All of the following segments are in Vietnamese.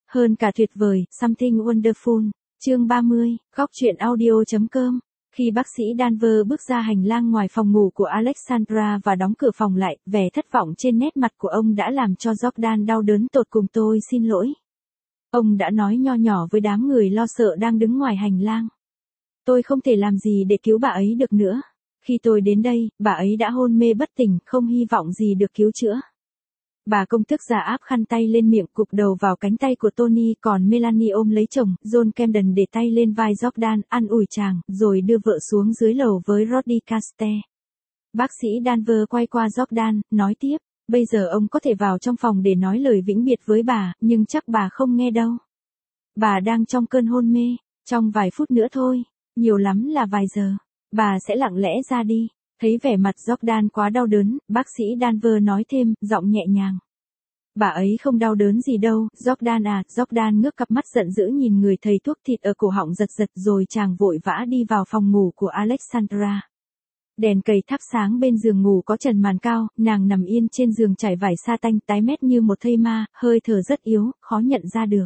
Hơn cả tuyệt vời, something wonderful. Chương 30, góc truyện audio.com. Khi bác sĩ Danver bước ra hành lang ngoài phòng ngủ của Alexandra và đóng cửa phòng lại, vẻ thất vọng trên nét mặt của ông đã làm cho Jordan đau đớn tột cùng. Tôi xin lỗi. Ông đã nói nho nhỏ với đám người lo sợ đang đứng ngoài hành lang. Tôi không thể làm gì để cứu bà ấy được nữa. Khi tôi đến đây, bà ấy đã hôn mê bất tỉnh, không hy vọng gì được cứu chữa. Bà công tước già áp khăn tay lên miệng, cụp đầu vào cánh tay của Tony, còn Melanie ôm lấy chồng. John Camden để tay lên vai Jordan, an ủi chàng, rồi đưa vợ xuống dưới lầu với Roddy Caste. Bác sĩ Danver quay qua Jordan, nói tiếp, bây giờ ông có thể vào trong phòng để nói lời vĩnh biệt với bà, nhưng chắc bà không nghe đâu. Bà đang trong cơn hôn mê, trong vài phút nữa thôi, nhiều lắm là vài giờ, bà sẽ lặng lẽ ra đi. Thấy vẻ mặt Jordan quá đau đớn, bác sĩ Danver nói thêm, giọng nhẹ nhàng. Bà ấy không đau đớn gì đâu, Jordan à. Jordan ngước cặp mắt giận dữ nhìn người thầy thuốc, thịt ở cổ họng giật giật, rồi chàng vội vã đi vào phòng ngủ của Alexandra. Đèn cầy thắp sáng bên giường ngủ có trần màn cao, nàng nằm yên trên giường trải vải sa tanh, tái mét như một thây ma, hơi thở rất yếu, khó nhận ra được.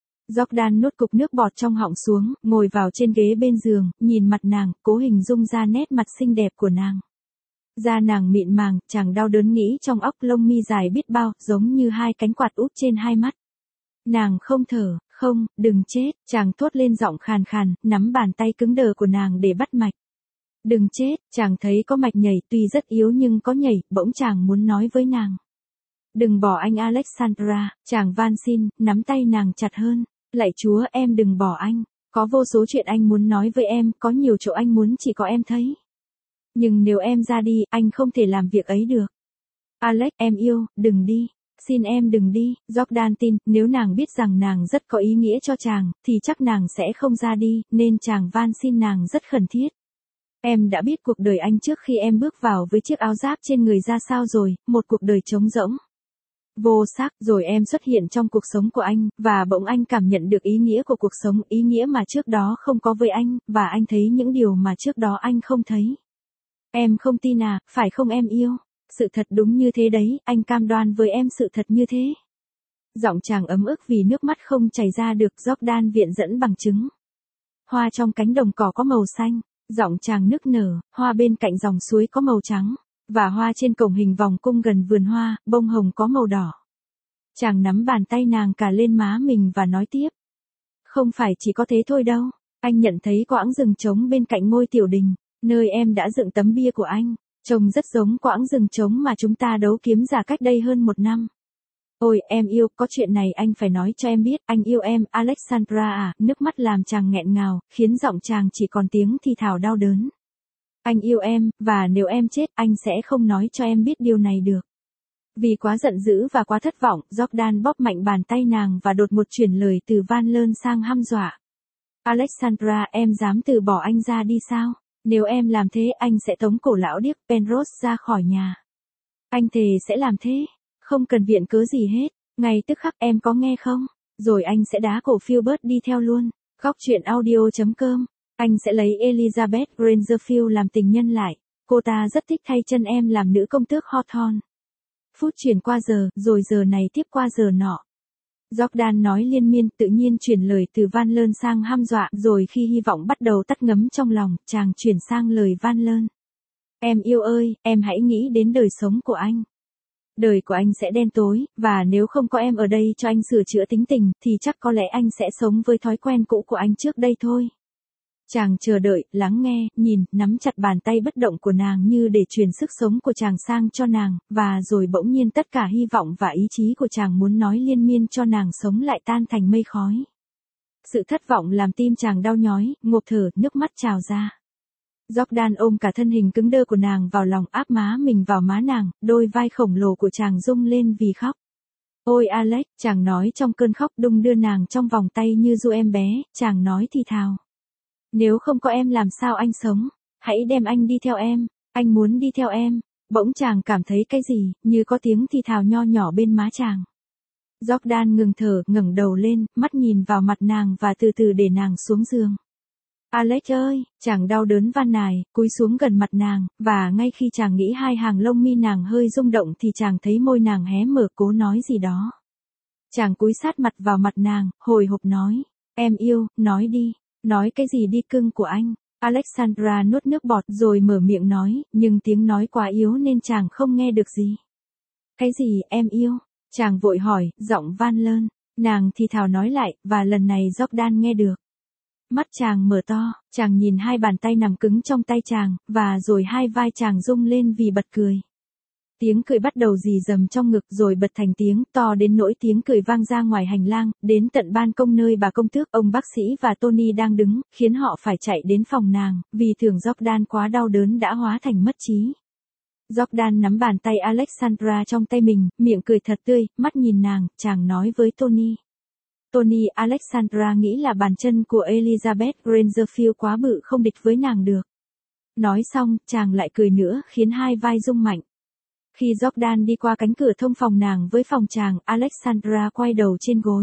Jordan nuốt cục nước bọt trong họng xuống, ngồi vào trên ghế bên giường, nhìn mặt nàng, cố hình dung ra nét mặt xinh đẹp của nàng. Da nàng mịn màng, chàng đau đớn nghĩ trong óc, lông mi dài biết bao, giống như hai cánh quạt úp trên hai mắt. Nàng không thở, không, đừng chết, chàng thốt lên giọng khàn khàn, nắm bàn tay cứng đờ của nàng để bắt mạch. Đừng chết, chàng thấy có mạch nhảy, tuy rất yếu nhưng có nhảy, bỗng chàng muốn nói với nàng. Đừng bỏ anh Alexandra, chàng van xin, nắm tay nàng chặt hơn. Lạy Chúa, em đừng bỏ anh, có vô số chuyện anh muốn nói với em, có nhiều chỗ anh muốn chỉ có em thấy. Nhưng nếu em ra đi, anh không thể làm việc ấy được. Alex, em yêu, đừng đi, xin em đừng đi. Jordan tin, nếu nàng biết rằng nàng rất có ý nghĩa cho chàng, thì chắc nàng sẽ không ra đi, nên chàng van xin nàng rất khẩn thiết. Em đã biết cuộc đời anh trước khi em bước vào với chiếc áo giáp trên người ra sao rồi, một cuộc đời trống rỗng. Vô sắc, rồi em xuất hiện trong cuộc sống của anh, và bỗng anh cảm nhận được ý nghĩa của cuộc sống, ý nghĩa mà trước đó không có với anh, và anh thấy những điều mà trước đó anh không thấy. Em không tin à, phải không em yêu? Sự thật đúng như thế đấy, anh cam đoan với em sự thật như thế. Giọng chàng ấm ức vì nước mắt không chảy ra được. Jordan viện dẫn bằng chứng. Hoa trong cánh đồng cỏ có màu xanh, giọng chàng nức nở, hoa bên cạnh dòng suối có màu trắng. Và hoa trên cổng hình vòng cung gần vườn hoa, bông hồng có màu đỏ. Chàng nắm bàn tay nàng cả lên má mình và nói tiếp. Không phải chỉ có thế thôi đâu, anh nhận thấy quãng rừng trống bên cạnh ngôi tiểu đình, nơi em đã dựng tấm bia của anh, trông rất giống quãng rừng trống mà chúng ta đấu kiếm giả cách đây hơn 1 năm. Ôi em yêu, có chuyện này anh phải nói cho em biết, anh yêu em, Alexandra à. Nước mắt làm chàng nghẹn ngào, khiến giọng chàng chỉ còn tiếng thì thào đau đớn. Anh yêu em, và nếu em chết, anh sẽ không nói cho em biết điều này được. Vì quá giận dữ và quá thất vọng, Jordan bóp mạnh bàn tay nàng và đột ngột chuyển lời từ van lơn sang hăm dọa. Alexandra, em dám từ bỏ anh ra đi sao? Nếu em làm thế, anh sẽ tống cổ lão điếc Penrose ra khỏi nhà. Anh thề sẽ làm thế, không cần viện cớ gì hết, ngay tức khắc, em có nghe không? Rồi anh sẽ đá cổ Philbert đi theo luôn. Góc truyện audio.com. Anh sẽ lấy Elizabeth Grangerfield làm tình nhân lại. Cô ta rất thích thay chân em làm nữ công tước Hawthorne. Phút chuyển qua giờ, rồi giờ này tiếp qua giờ nọ. Jordan nói liên miên, tự nhiên chuyển lời từ van lơn sang hăm dọa, rồi khi hy vọng bắt đầu tắt ngấm trong lòng, chàng chuyển sang lời van lơn. Em yêu ơi, em hãy nghĩ đến đời sống của anh. Đời của anh sẽ đen tối, và nếu không có em ở đây cho anh sửa chữa tính tình, thì chắc có lẽ anh sẽ sống với thói quen cũ của anh trước đây thôi. Chàng chờ đợi, lắng nghe, nhìn, nắm chặt bàn tay bất động của nàng như để truyền sức sống của chàng sang cho nàng, và rồi bỗng nhiên tất cả hy vọng và ý chí của chàng muốn nói liên miên cho nàng sống lại tan thành mây khói. Sự thất vọng làm tim chàng đau nhói, ngộp thở, nước mắt trào ra. Jordan ôm cả thân hình cứng đơ của nàng vào lòng, áp má mình vào má nàng, đôi vai khổng lồ của chàng rung lên vì khóc. Ôi Alex, chàng nói trong cơn khóc, đung đưa nàng trong vòng tay như ru em bé, chàng nói thì thào. Nếu không có em làm sao anh sống, hãy đem anh đi theo em, anh muốn đi theo em. Bỗng chàng cảm thấy cái gì, như có tiếng thì thào nho nhỏ bên má chàng. Jordan ngừng thở, ngẩng đầu lên, mắt nhìn vào mặt nàng và từ từ để nàng xuống giường. Alex ơi, chàng đau đớn van nài, cúi xuống gần mặt nàng, và ngay khi chàng nghĩ hai hàng lông mi nàng hơi rung động thì chàng thấy môi nàng hé mở cố nói gì đó. Chàng cúi sát mặt vào mặt nàng, hồi hộp nói. Em yêu, nói đi. Nói cái gì đi cưng của anh. Alexandra nuốt nước bọt rồi mở miệng nói, nhưng tiếng nói quá yếu nên chàng không nghe được gì. Cái gì em yêu? Chàng vội hỏi, giọng van lơn. Nàng thì thào nói lại, và lần này Jordan nghe được. Mắt chàng mở to, chàng nhìn hai bàn tay nằm cứng trong tay chàng, và rồi hai vai chàng rung lên vì bật cười. Tiếng cười bắt đầu rì rầm trong ngực rồi bật thành tiếng to đến nỗi tiếng cười vang ra ngoài hành lang, đến tận ban công nơi bà công tước, ông bác sĩ và Tony đang đứng, khiến họ phải chạy đến phòng nàng, vì tưởng Jordan quá đau đớn đã hóa thành mất trí. Jordan nắm bàn tay Alexandra trong tay mình, miệng cười thật tươi, mắt nhìn nàng, chàng nói với Tony. Tony, Alexandra nghĩ là bàn chân của Elizabeth Grangerfield quá bự không địch với nàng được. Nói xong, chàng lại cười nữa, khiến hai vai rung mạnh. Khi Jordan đi qua cánh cửa thông phòng nàng với phòng chàng, Alexandra quay đầu trên gối.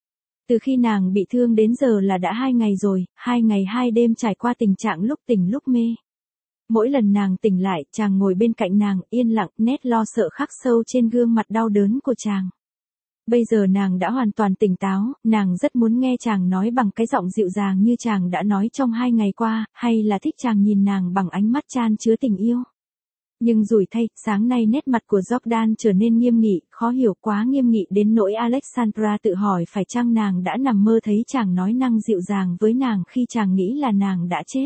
Từ khi nàng bị thương đến giờ là đã 2 ngày rồi, 2 ngày 2 đêm trải qua tình trạng lúc tỉnh lúc mê. Mỗi lần nàng tỉnh lại, chàng ngồi bên cạnh nàng, yên lặng, nét lo sợ khắc sâu trên gương mặt đau đớn của chàng. Bây giờ nàng đã hoàn toàn tỉnh táo, nàng rất muốn nghe chàng nói bằng cái giọng dịu dàng như chàng đã nói trong 2 ngày qua, hay là thích chàng nhìn nàng bằng ánh mắt chan chứa tình yêu. Nhưng rủi thay, sáng nay nét mặt của Jordan trở nên nghiêm nghị, khó hiểu quá nghiêm nghị đến nỗi Alexandra tự hỏi phải chăng nàng đã nằm mơ thấy chàng nói năng dịu dàng với nàng khi chàng nghĩ là nàng đã chết.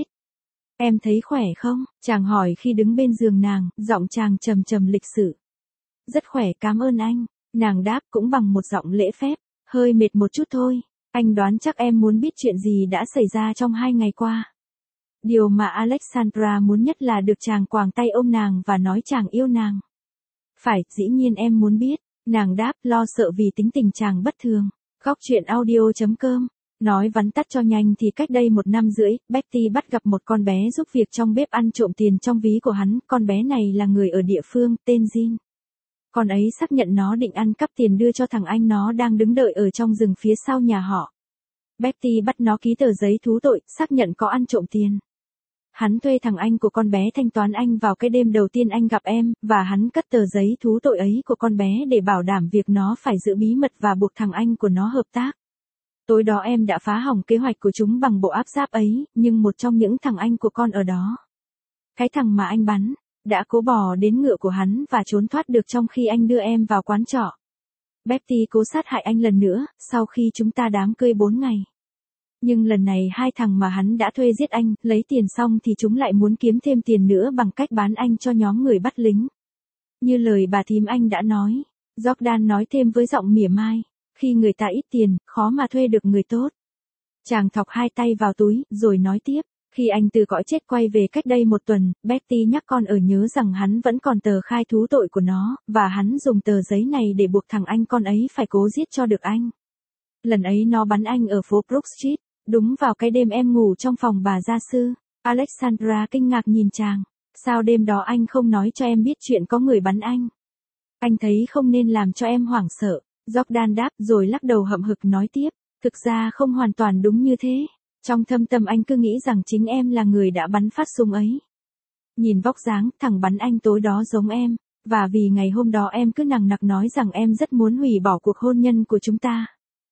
Em thấy khỏe không? Chàng hỏi khi đứng bên giường nàng, giọng chàng trầm trầm lịch sự. Rất khỏe, cảm ơn anh. Nàng đáp cũng bằng một giọng lễ phép, hơi mệt một chút thôi. Anh đoán chắc em muốn biết chuyện gì đã xảy ra trong 2 ngày qua. Điều mà Alexandra muốn nhất là được chàng quàng tay ôm nàng và nói chàng yêu nàng. Phải, dĩ nhiên em muốn biết. Nàng đáp, lo sợ vì tính tình chàng bất thường. Góc truyện audio.com. Nói vắn tắt cho nhanh thì cách đây 1 năm rưỡi, Betty bắt gặp một con bé giúp việc trong bếp ăn trộm tiền trong ví của hắn. Con bé này là người ở địa phương, tên Jean. Con ấy xác nhận nó định ăn cắp tiền đưa cho thằng anh nó đang đứng đợi ở trong rừng phía sau nhà họ. Betty bắt nó ký tờ giấy thú tội, xác nhận có ăn trộm tiền. Hắn thuê thằng anh của con bé thanh toán anh vào cái đêm đầu tiên anh gặp em, và hắn cất tờ giấy thú tội ấy của con bé để bảo đảm việc nó phải giữ bí mật và buộc thằng anh của nó hợp tác. Tối đó em đã phá hỏng kế hoạch của chúng bằng bộ áp giáp ấy, nhưng một trong những thằng anh của con ở đó, cái thằng mà anh bắn, đã cố bò đến ngựa của hắn và trốn thoát được trong khi anh đưa em vào quán trọ. Betty cố sát hại anh lần nữa, sau khi chúng ta đám cưới 4 ngày. Nhưng lần này 2 thằng mà hắn đã thuê giết anh, lấy tiền xong thì chúng lại muốn kiếm thêm tiền nữa bằng cách bán anh cho nhóm người bắt lính. Như lời bà thím anh đã nói, Jordan nói thêm với giọng mỉa mai, khi người ta ít tiền, khó mà thuê được người tốt. Chàng thọc 2 tay vào túi, rồi nói tiếp. Khi anh từ cõi chết quay về cách đây 1 tuần, Betty nhắc con ở nhớ rằng hắn vẫn còn tờ khai thú tội của nó, và hắn dùng tờ giấy này để buộc thằng anh con ấy phải cố giết cho được anh. Lần ấy nó bắn anh ở phố Brook Street, đúng vào cái đêm em ngủ trong phòng bà gia sư. Alexandra kinh ngạc nhìn chàng. Sao đêm đó anh không nói cho em biết chuyện có người bắn anh? Anh thấy không nên làm cho em hoảng sợ. Jordan đáp rồi lắc đầu hậm hực nói tiếp. Thực ra không hoàn toàn đúng như thế. Trong thâm tâm anh cứ nghĩ rằng chính em là người đã bắn phát súng ấy. Nhìn vóc dáng, thằng bắn anh tối đó giống em. Và vì ngày hôm đó em cứ nằng nặc nói rằng em rất muốn hủy bỏ cuộc hôn nhân của chúng ta.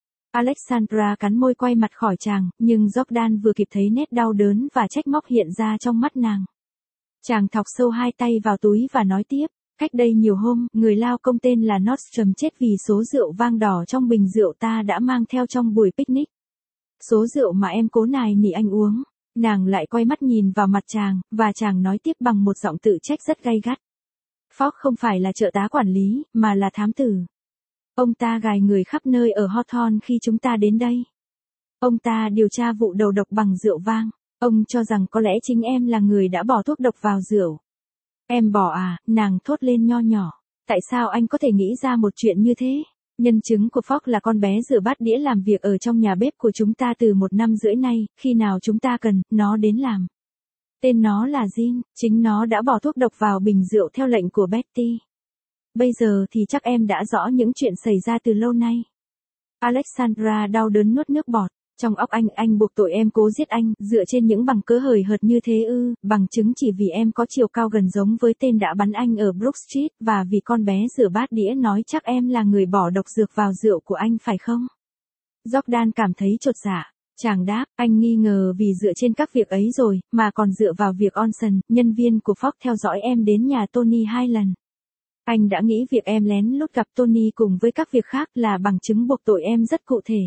Alexandra cắn môi quay mặt khỏi chàng, nhưng Jordan vừa kịp thấy nét đau đớn và trách móc hiện ra trong mắt nàng. Chàng thọc sâu 2 tay vào túi và nói tiếp, cách đây nhiều hôm, người lao công tên là Nordstrom chết vì số rượu vang đỏ trong bình rượu ta đã mang theo trong buổi picnic. Số rượu mà em cố nài nỉ anh uống. Nàng lại quay mắt nhìn vào mặt chàng, và chàng nói tiếp bằng một giọng tự trách rất gay gắt. Fogg không phải là trợ tá quản lý, mà là thám tử. Ông ta gài người khắp nơi ở Hawthorne khi chúng ta đến đây. Ông ta điều tra vụ đầu độc bằng rượu vang. Ông cho rằng có lẽ chính em là người đã bỏ thuốc độc vào rượu. Em bỏ à, nàng thốt lên nho nhỏ. Tại sao anh có thể nghĩ ra một chuyện như thế? Nhân chứng của Fogg là con bé rửa bát đĩa làm việc ở trong nhà bếp của chúng ta từ 1 năm rưỡi nay, khi nào chúng ta cần, nó đến làm. Tên nó là Jean, chính nó đã bỏ thuốc độc vào bình rượu theo lệnh của Betty. Bây giờ thì chắc em đã rõ những chuyện xảy ra từ lâu nay. Alexandra đau đớn nuốt nước bọt. Trong óc anh buộc tội em cố giết anh, dựa trên những bằng cớ hời hợt như thế ư, bằng chứng chỉ vì em có chiều cao gần giống với tên đã bắn anh ở Brook Street, và vì con bé rửa bát đĩa nói chắc em là người bỏ độc dược vào rượu của anh phải không? Jordan cảm thấy chột dạ. Chàng đáp, anh nghi ngờ vì dựa trên các việc ấy rồi, mà còn dựa vào việc Olsen, nhân viên của Fox theo dõi em đến nhà Tony 2 lần. Anh đã nghĩ việc em lén lút gặp Tony cùng với các việc khác là bằng chứng buộc tội em rất cụ thể.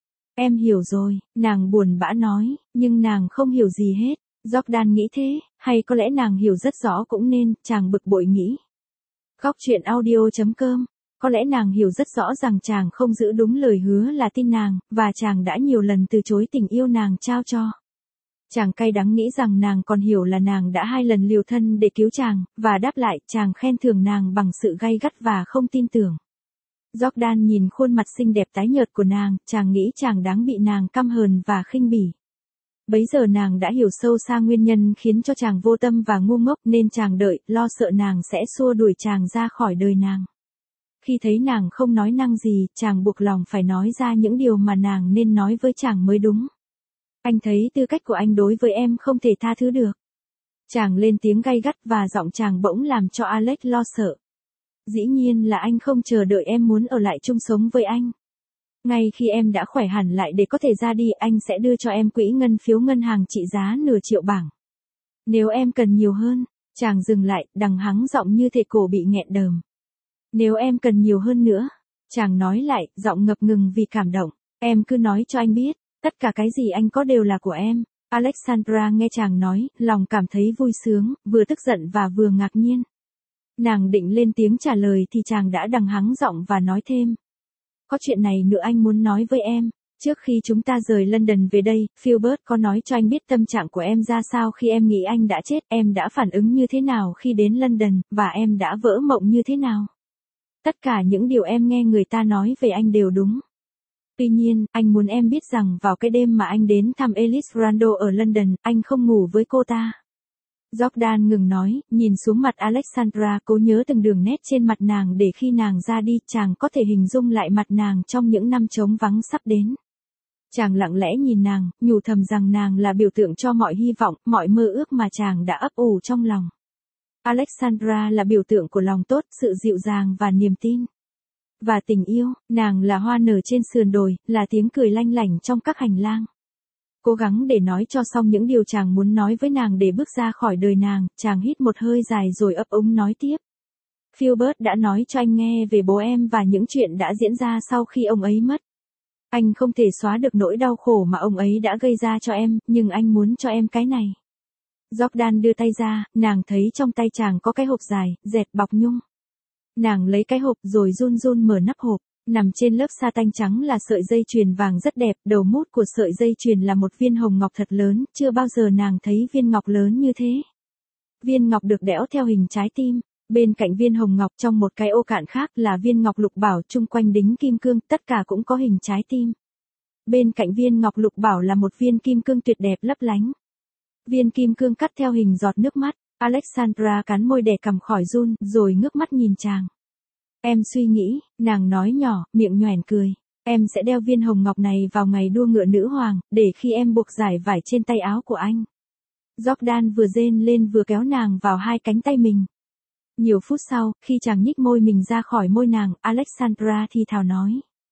Em hiểu rồi, nàng buồn bã nói, nhưng nàng không hiểu gì hết. Jordan nghĩ thế, hay có lẽ nàng hiểu rất rõ cũng nên, chàng bực bội nghĩ. Góc truyện audio.com. Có lẽ nàng hiểu rất rõ rằng chàng không giữ đúng lời hứa là tin nàng, và chàng đã nhiều lần từ chối tình yêu nàng trao cho. Chàng cay đắng nghĩ rằng nàng còn hiểu là nàng đã 2 lần liều thân để cứu chàng, và đáp lại chàng khen thưởng nàng bằng sự gay gắt và không tin tưởng. Jordan nhìn khuôn mặt xinh đẹp tái nhợt của nàng, chàng nghĩ chàng đáng bị nàng căm hờn và khinh bỉ. Bấy giờ nàng đã hiểu sâu xa nguyên nhân khiến cho chàng vô tâm và ngu ngốc nên chàng đợi, lo sợ nàng sẽ xua đuổi chàng ra khỏi đời nàng. Khi thấy nàng không nói năng gì, chàng buộc lòng phải nói ra những điều mà nàng nên nói với chàng mới đúng. Anh thấy tư cách của anh đối với em không thể tha thứ được. Chàng lên tiếng gay gắt và giọng chàng bỗng làm cho Alex lo sợ. Dĩ nhiên là anh không chờ đợi em muốn ở lại chung sống với anh. Ngay khi em đã khỏe hẳn lại để có thể ra đi, anh sẽ đưa cho em quỹ ngân phiếu ngân hàng trị giá nửa triệu bảng. Nếu em cần nhiều hơn, chàng dừng lại, đằng hắng giọng như thể cổ bị nghẹn đờm. Nếu em cần nhiều hơn nữa, chàng nói lại, giọng ngập ngừng vì cảm động, em cứ nói cho anh biết, tất cả cái gì anh có đều là của em. Alexandra nghe chàng nói, lòng cảm thấy vui sướng, vừa tức giận và vừa ngạc nhiên. Nàng định lên tiếng trả lời thì chàng đã đằng hắng giọng và nói thêm. Có chuyện này nữa anh muốn nói với em. Trước khi chúng ta rời London về đây, Philbert có nói cho anh biết tâm trạng của em ra sao khi em nghĩ anh đã chết, em đã phản ứng như thế nào khi đến London, và em đã vỡ mộng như thế nào. Tất cả những điều em nghe người ta nói về anh đều đúng. Tuy nhiên, anh muốn em biết rằng vào cái đêm mà anh đến thăm Alice Randall ở London, anh không ngủ với cô ta. Jordan ngừng nói, nhìn xuống mặt Alexandra, cố nhớ từng đường nét trên mặt nàng để khi nàng ra đi, chàng có thể hình dung lại mặt nàng trong những năm trống vắng sắp đến. Chàng lặng lẽ nhìn nàng, nhủ thầm rằng nàng là biểu tượng cho mọi hy vọng, mọi mơ ước mà chàng đã ấp ủ trong lòng. Alexandra là biểu tượng của lòng tốt, sự dịu dàng và niềm tin. Và tình yêu, nàng là hoa nở trên sườn đồi, là tiếng cười lanh lảnh trong các hành lang. Cố gắng để nói cho xong những điều chàng muốn nói với nàng để bước ra khỏi đời nàng, chàng hít một hơi dài rồi ấp úng nói tiếp. Philbert đã nói cho anh nghe về bố em và những chuyện đã diễn ra sau khi ông ấy mất. Anh không thể xóa được nỗi đau khổ mà ông ấy đã gây ra cho em, nhưng anh muốn cho em cái này. Jordan đưa tay ra, nàng thấy trong tay chàng có cái hộp dài, dẹt bọc nhung. Nàng lấy cái hộp rồi run run mở nắp hộp. Nằm trên lớp sa tanh trắng là sợi dây chuyền vàng rất đẹp, đầu mút của sợi dây chuyền là một viên hồng ngọc thật lớn, chưa bao giờ nàng thấy viên ngọc lớn như thế. Viên ngọc được đẽo theo hình trái tim, bên cạnh viên hồng ngọc trong một cái ô cạn khác là viên ngọc lục bảo chung quanh đính kim cương, tất cả cũng có hình trái tim. Bên cạnh viên ngọc lục bảo là một viên kim cương tuyệt đẹp lấp lánh. Viên kim cương cắt theo hình giọt nước mắt, Alexandra cắn môi để cầm khỏi run, rồi ngước mắt nhìn chàng. Em suy nghĩ, nàng nói nhỏ, miệng nhoẻn cười. Em sẽ đeo viên hồng ngọc này vào ngày đua ngựa nữ hoàng, để khi em buộc dải vải trên tay áo của anh. Jordan vừa rên lên vừa kéo nàng vào hai cánh tay mình. Nhiều phút sau, khi chàng nhích môi mình ra khỏi môi nàng, Alexandra thì thào nói.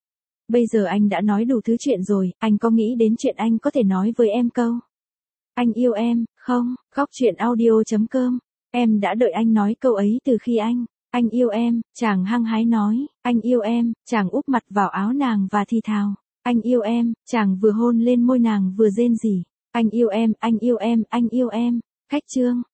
Bây giờ anh đã nói đủ thứ chuyện rồi, anh có nghĩ đến chuyện anh có thể nói với em câu. Anh yêu em, không? Góc truyện audio.com. Em đã đợi anh nói câu ấy từ khi anh yêu em, chàng hăng hái nói, anh yêu em, chàng úp mặt vào áo nàng và thì thào, anh yêu em, chàng vừa hôn lên môi nàng vừa rên rỉ, anh yêu em, anh yêu em, anh yêu em. Khách chương.